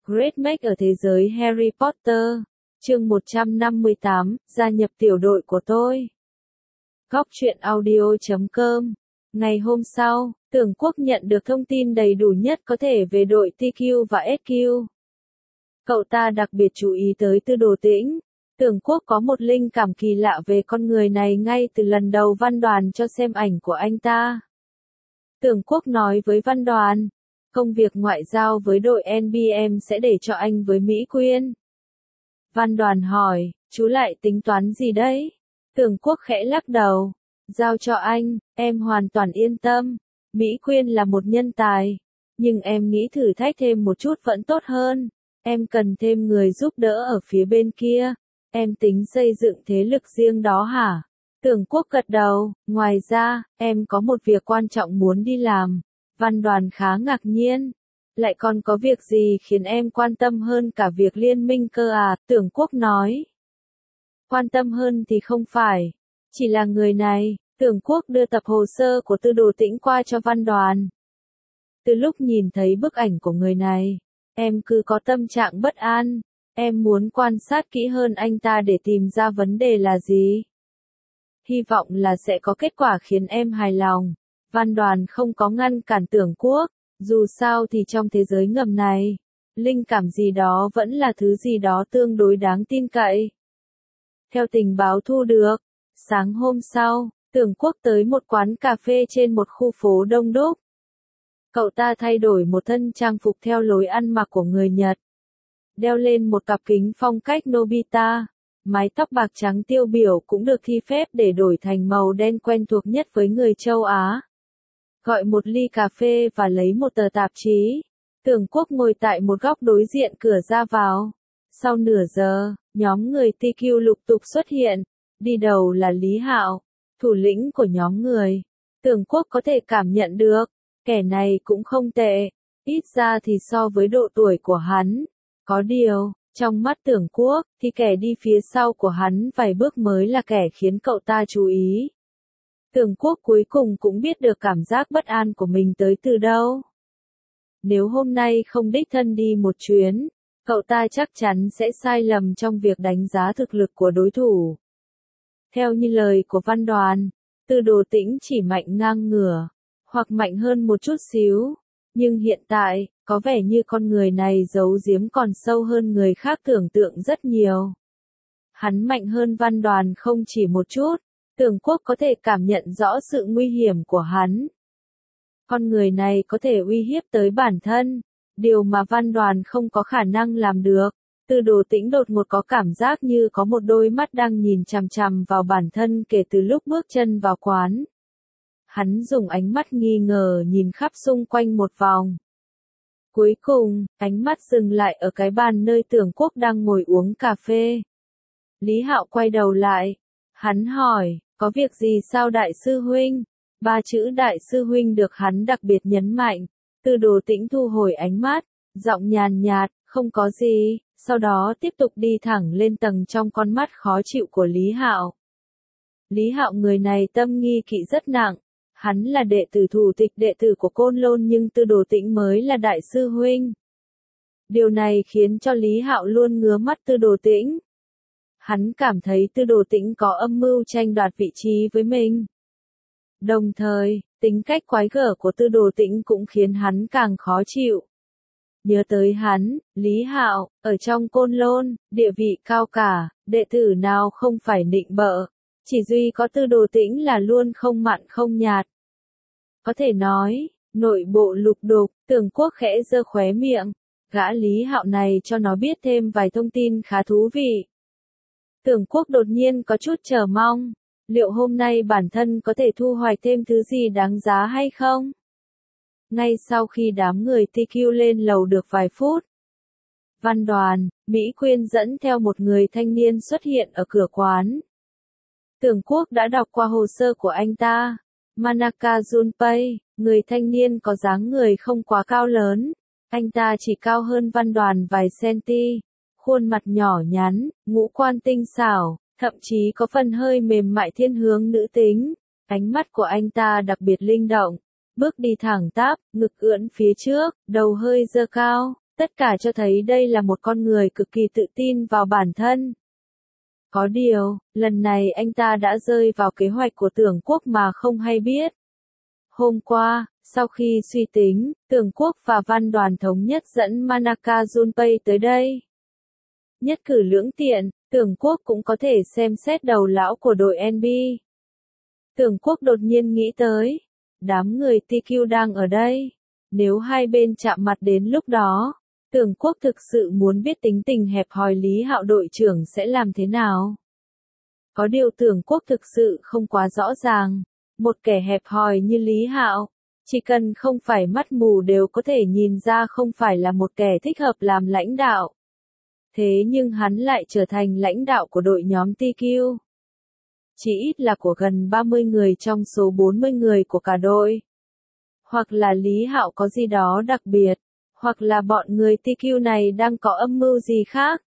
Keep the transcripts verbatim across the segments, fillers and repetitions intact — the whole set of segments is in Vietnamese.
Great Make ở thế giới Harry Potter. Chương một trăm năm mươi tám, gia nhập tiểu đội của tôi. Góc truyện audio chấm com. Ngày hôm sau, Tưởng Quốc nhận được thông tin đầy đủ nhất có thể về đội tê quy và ét quy. Cậu ta đặc biệt chú ý tới Tư Đồ Tĩnh. Tưởng Quốc có một linh cảm kỳ lạ về con người này ngay từ lần đầu Văn Đoàn cho xem ảnh của anh ta. Tưởng Quốc nói với Văn Đoàn, công việc ngoại giao với đội en bê em sẽ để cho anh với Mỹ Quyên. Văn Đoàn hỏi, chú lại tính toán gì đấy? Tưởng Quốc khẽ lắc đầu, giao cho anh, em hoàn toàn yên tâm. Mỹ Quyên là một nhân tài, nhưng em nghĩ thử thách thêm một chút vẫn tốt hơn. Em cần thêm người giúp đỡ ở phía bên kia. Em tính xây dựng thế lực riêng đó hả? Tưởng Quốc gật đầu, ngoài ra, em có một việc quan trọng muốn đi làm. Văn Đoàn khá ngạc nhiên. Lại còn có việc gì khiến em quan tâm hơn cả việc liên minh cơ à? Tưởng Quốc nói. Quan tâm hơn thì không phải. Chỉ là người này. Tưởng Quốc đưa tập hồ sơ của Tư Đồ Tĩnh qua cho Văn Đoàn. Từ lúc nhìn thấy bức ảnh của người này, em cứ có tâm trạng bất an. Em muốn quan sát kỹ hơn anh ta để tìm ra vấn đề là gì. Hy vọng là sẽ có kết quả khiến em hài lòng. Văn Đoàn không có ngăn cản Tưởng Quốc. Dù sao thì trong thế giới ngầm này, linh cảm gì đó vẫn là thứ gì đó tương đối đáng tin cậy. Theo tình báo thu được, sáng hôm sau, Tưởng Quốc tới một quán cà phê trên một khu phố đông đúc. Cậu ta thay đổi một thân trang phục theo lối ăn mặc của người Nhật. Đeo lên một cặp kính phong cách Nobita, mái tóc bạc trắng tiêu biểu cũng được thi phép để đổi thành màu đen quen thuộc nhất với người châu Á. Gọi một ly cà phê và lấy một tờ tạp chí. Tưởng Quốc ngồi tại một góc đối diện cửa ra vào. Sau nửa giờ, nhóm người tê quy lục tục xuất hiện. Đi đầu là Lý Hạo, thủ lĩnh của nhóm người. Tưởng Quốc có thể cảm nhận được, kẻ này cũng không tệ, ít ra thì so với độ tuổi của hắn. Có điều, trong mắt Tưởng Quốc, thì kẻ đi phía sau của hắn vài bước mới là kẻ khiến cậu ta chú ý. Tưởng Quốc cuối cùng cũng biết được cảm giác bất an của mình tới từ đâu. Nếu hôm nay không đích thân đi một chuyến, cậu ta chắc chắn sẽ sai lầm trong việc đánh giá thực lực của đối thủ. Theo như lời của Văn Đoàn, Tư Đồ Tĩnh chỉ mạnh ngang ngửa, hoặc mạnh hơn một chút xíu. Nhưng hiện tại, có vẻ như con người này giấu giếm còn sâu hơn người khác tưởng tượng rất nhiều. Hắn mạnh hơn Văn Đoàn không chỉ một chút. Tưởng Quốc có thể cảm nhận rõ sự nguy hiểm của hắn. Con người này có thể uy hiếp tới bản thân, điều mà Văn Đoàn không có khả năng làm được. Tư Đồ Tĩnh đột ngột có cảm giác như có một đôi mắt đang nhìn chằm chằm vào bản thân kể từ lúc bước chân vào quán. Hắn dùng ánh mắt nghi ngờ nhìn khắp xung quanh một vòng. Cuối cùng, ánh mắt dừng lại ở cái bàn nơi Tưởng Quốc đang ngồi uống cà phê. Lý Hạo quay đầu lại. Hắn hỏi, có việc gì sao đại sư huynh? Ba chữ đại sư huynh được hắn đặc biệt nhấn mạnh. Tư Đồ Tĩnh thu hồi ánh mắt, giọng nhàn nhạt, không có gì, sau đó tiếp tục đi thẳng lên tầng trong con mắt khó chịu của Lý Hạo. Lý Hạo người này tâm nghi kỵ rất nặng. Hắn là đệ tử thủ tịch đệ tử của Côn Lôn nhưng Tư Đồ Tĩnh mới là đại sư huynh. Điều này khiến cho Lý Hạo luôn ngứa mắt Tư Đồ Tĩnh. Hắn cảm thấy Tư Đồ Tĩnh có âm mưu tranh đoạt vị trí với mình. Đồng thời, tính cách quái gở của Tư Đồ Tĩnh cũng khiến hắn càng khó chịu. Nhớ tới hắn, Lý Hạo, ở trong Côn Lôn, địa vị cao cả, đệ tử nào không phải nịnh bợ. Chỉ duy có Tư Đồ Tĩnh là luôn không mặn không nhạt. Có thể nói, nội bộ lục đục, Tưởng Quốc khẽ giơ khóe miệng. Gã Lý Hạo này cho nó biết thêm vài thông tin khá thú vị. Tưởng Quốc đột nhiên có chút chờ mong. Liệu hôm nay bản thân có thể thu hoạch thêm thứ gì đáng giá hay không? Ngay sau khi đám người tê quy lên lầu được vài phút, Văn Đoàn, Mỹ Quyên dẫn theo một người thanh niên xuất hiện ở cửa quán. Tưởng Quốc đã đọc qua hồ sơ của anh ta. Manaka Junpei, người thanh niên có dáng người không quá cao lớn. Anh ta chỉ cao hơn Văn Đoàn vài centi. Khuôn mặt nhỏ nhắn, ngũ quan tinh xảo, thậm chí có phần hơi mềm mại thiên hướng nữ tính. Ánh mắt của anh ta đặc biệt linh động. Bước đi thẳng tắp, ngực ưỡn phía trước, đầu hơi giơ cao. Tất cả cho thấy đây là một con người cực kỳ tự tin vào bản thân. Có điều, lần này anh ta đã rơi vào kế hoạch của Tưởng Quốc mà không hay biết. Hôm qua, sau khi suy tính, Tưởng Quốc và Văn Đoàn thống nhất dẫn Manaka Junpei tới đây. Nhất cử lưỡng tiện, Tưởng Quốc cũng có thể xem xét đầu lão của đội en bê. Tưởng Quốc đột nhiên nghĩ tới, đám người tê quy đang ở đây. Nếu hai bên chạm mặt đến lúc đó, Tưởng Quốc thực sự muốn biết tính tình hẹp hòi Lý Hạo đội trưởng sẽ làm thế nào. Có điều Tưởng Quốc thực sự không quá rõ ràng, một kẻ hẹp hòi như Lý Hạo, chỉ cần không phải mắt mù đều có thể nhìn ra không phải là một kẻ thích hợp làm lãnh đạo. Thế nhưng hắn lại trở thành lãnh đạo của đội nhóm tê quy. Chỉ ít là của gần ba mươi người trong số bốn mươi người của cả đội. Hoặc là Lý Hạo có gì đó đặc biệt, hoặc là bọn người tê quy này đang có âm mưu gì khác.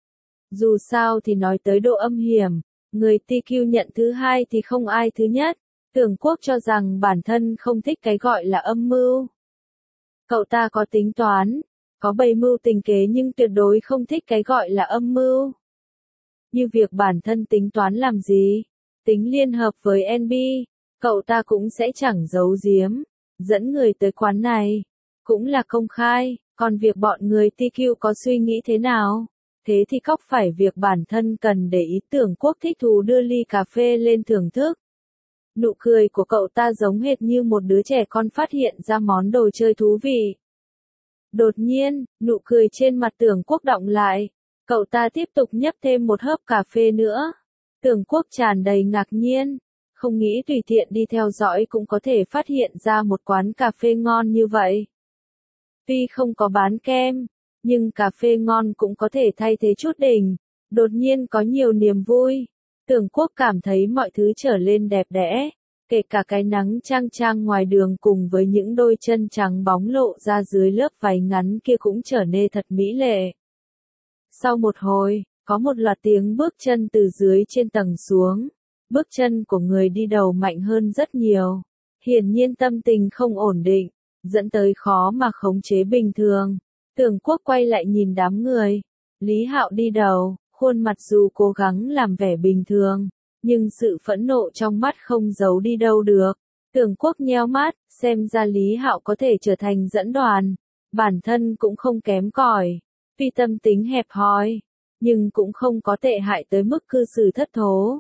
Dù sao thì nói tới độ âm hiểm, người tê quy nhận thứ hai thì không ai thứ nhất. Tưởng Quốc cho rằng bản thân không thích cái gọi là âm mưu. Cậu ta có tính toán, có bày mưu tính kế nhưng tuyệt đối không thích cái gọi là âm mưu. Như việc bản thân tính toán làm gì, tính liên hợp với en bê, cậu ta cũng sẽ chẳng giấu giếm, dẫn người tới quán này, cũng là công khai, còn việc bọn người tê quy có suy nghĩ thế nào, thế thì cóc phải việc bản thân cần để ý. Tưởng Quốc thích thú đưa ly cà phê lên thưởng thức. Nụ cười của cậu ta giống hệt như một đứa trẻ con phát hiện ra món đồ chơi thú vị. Đột nhiên, nụ cười trên mặt Tưởng Quốc đọng lại, cậu ta tiếp tục nhấp thêm một hớp cà phê nữa. Tưởng Quốc tràn đầy ngạc nhiên, không nghĩ tùy tiện đi theo dõi cũng có thể phát hiện ra một quán cà phê ngon như vậy. Tuy không có bán kem, nhưng cà phê ngon cũng có thể thay thế chút đỉnh. Đột nhiên có nhiều niềm vui. Tưởng Quốc cảm thấy mọi thứ trở lên đẹp đẽ, kể cả cái nắng chang chang ngoài đường cùng với những đôi chân trắng bóng lộ ra dưới lớp váy ngắn kia cũng trở nên thật mỹ lệ. Sau một hồi, có một loạt tiếng bước chân từ dưới trên tầng xuống. Bước chân của người đi đầu mạnh hơn rất nhiều. Hiển nhiên tâm tình không ổn định, dẫn tới khó mà khống chế bình thường. Tưởng Quốc quay lại nhìn đám người. Lý Hạo đi đầu, khuôn mặt dù cố gắng làm vẻ bình thường, nhưng sự phẫn nộ trong mắt không giấu đi đâu được. Tưởng Quốc nheo mắt, xem ra Lý Hạo có thể trở thành dẫn đoàn. Bản thân cũng không kém cỏi, tuy tâm tính hẹp hòi, nhưng cũng không có tệ hại tới mức cư xử thất thố.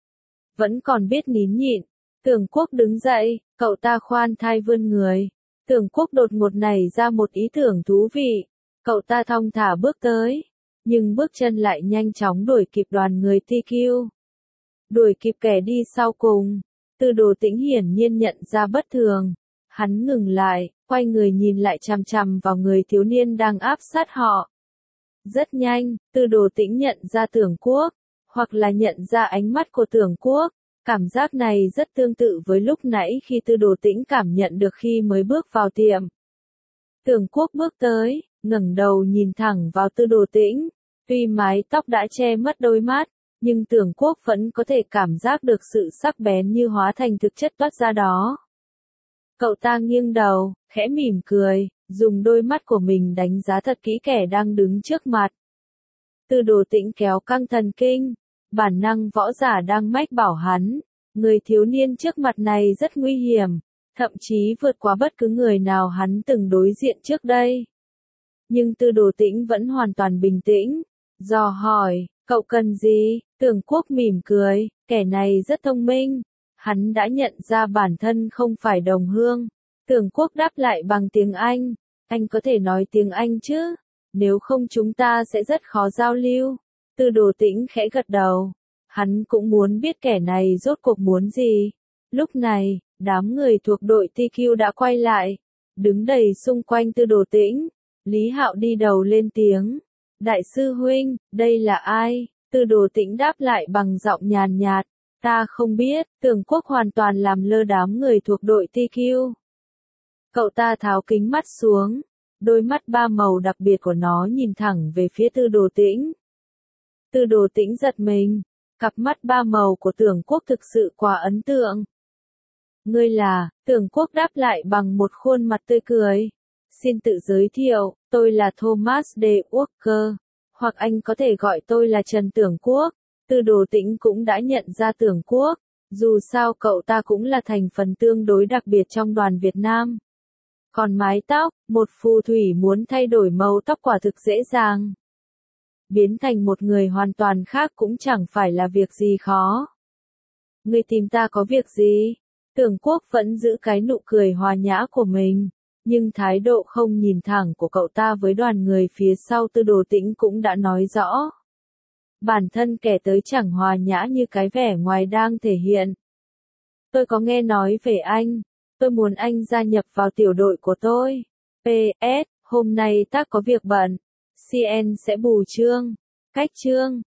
Vẫn còn biết nín nhịn. Tưởng Quốc đứng dậy, cậu ta khoan thai vươn người. Tưởng Quốc đột ngột nảy ra một ý tưởng thú vị. Cậu ta thong thả bước tới, nhưng bước chân lại nhanh chóng đuổi kịp đoàn người tê quy. Đuổi kịp kẻ đi sau cùng. Tư Đồ Tĩnh hiển nhiên nhận ra bất thường. Hắn ngừng lại, quay người nhìn lại chằm chằm vào người thiếu niên đang áp sát họ. Rất nhanh, Tư Đồ Tĩnh nhận ra Tưởng Quốc, hoặc là nhận ra ánh mắt của Tưởng Quốc. Cảm giác này rất tương tự với lúc nãy khi Tư Đồ Tĩnh cảm nhận được khi mới bước vào tiệm. Tưởng Quốc bước tới, ngẩng đầu nhìn thẳng vào Tư Đồ Tĩnh. Tuy mái tóc đã che mất đôi mắt, nhưng Tưởng Quốc vẫn có thể cảm giác được sự sắc bén như hóa thành thực chất toát ra đó. Cậu ta nghiêng đầu, khẽ mỉm cười, dùng đôi mắt của mình đánh giá thật kỹ kẻ đang đứng trước mặt. Tư Đồ Tĩnh kéo căng thần kinh, bản năng võ giả đang mách bảo hắn, người thiếu niên trước mặt này rất nguy hiểm, thậm chí vượt quá bất cứ người nào hắn từng đối diện trước đây. Nhưng Tư Đồ Tĩnh vẫn hoàn toàn bình tĩnh, dò hỏi, cậu cần gì? Tưởng Quốc mỉm cười, kẻ này rất thông minh, hắn đã nhận ra bản thân không phải đồng hương. Tưởng Quốc đáp lại bằng tiếng Anh, anh có thể nói tiếng Anh chứ? Nếu không chúng ta sẽ rất khó giao lưu. Tư Đồ Tĩnh khẽ gật đầu, hắn cũng muốn biết kẻ này rốt cuộc muốn gì. Lúc này, đám người thuộc đội tê quy đã quay lại, đứng đầy xung quanh Tư Đồ Tĩnh. Lý Hạo đi đầu lên tiếng, đại sư huynh, đây là ai? Tư Đồ Tĩnh đáp lại bằng giọng nhàn nhạt, ta không biết. Tưởng Quốc hoàn toàn làm lơ đám người thuộc đội tê quy. Cậu ta tháo kính mắt xuống, đôi mắt ba màu đặc biệt của nó nhìn thẳng về phía Tư Đồ Tĩnh. Tư Đồ Tĩnh giật mình, cặp mắt ba màu của Tưởng Quốc thực sự quá ấn tượng. Ngươi là? Tưởng Quốc đáp lại bằng một khuôn mặt tươi cười. Xin tự giới thiệu, tôi là Thomas D. Walker, hoặc anh có thể gọi tôi là Trần Tưởng Quốc. Tư Đồ Tĩnh cũng đã nhận ra Tưởng Quốc, dù sao cậu ta cũng là thành phần tương đối đặc biệt trong đoàn Việt Nam. Còn mái tóc, một phù thủy muốn thay đổi màu tóc quả thực dễ dàng. Biến thành một người hoàn toàn khác cũng chẳng phải là việc gì khó. Người tìm ta có việc gì? Tưởng Quốc vẫn giữ cái nụ cười hòa nhã của mình, nhưng thái độ không nhìn thẳng của cậu ta với đoàn người phía sau Tư Đồ Tĩnh cũng đã nói rõ. Bản thân kẻ tới chẳng hòa nhã như cái vẻ ngoài đang thể hiện. Tôi có nghe nói về anh, tôi muốn anh gia nhập vào tiểu đội của tôi. pê ét, hôm nay ta có việc bận. xê en sẽ bù chương. Cách chương.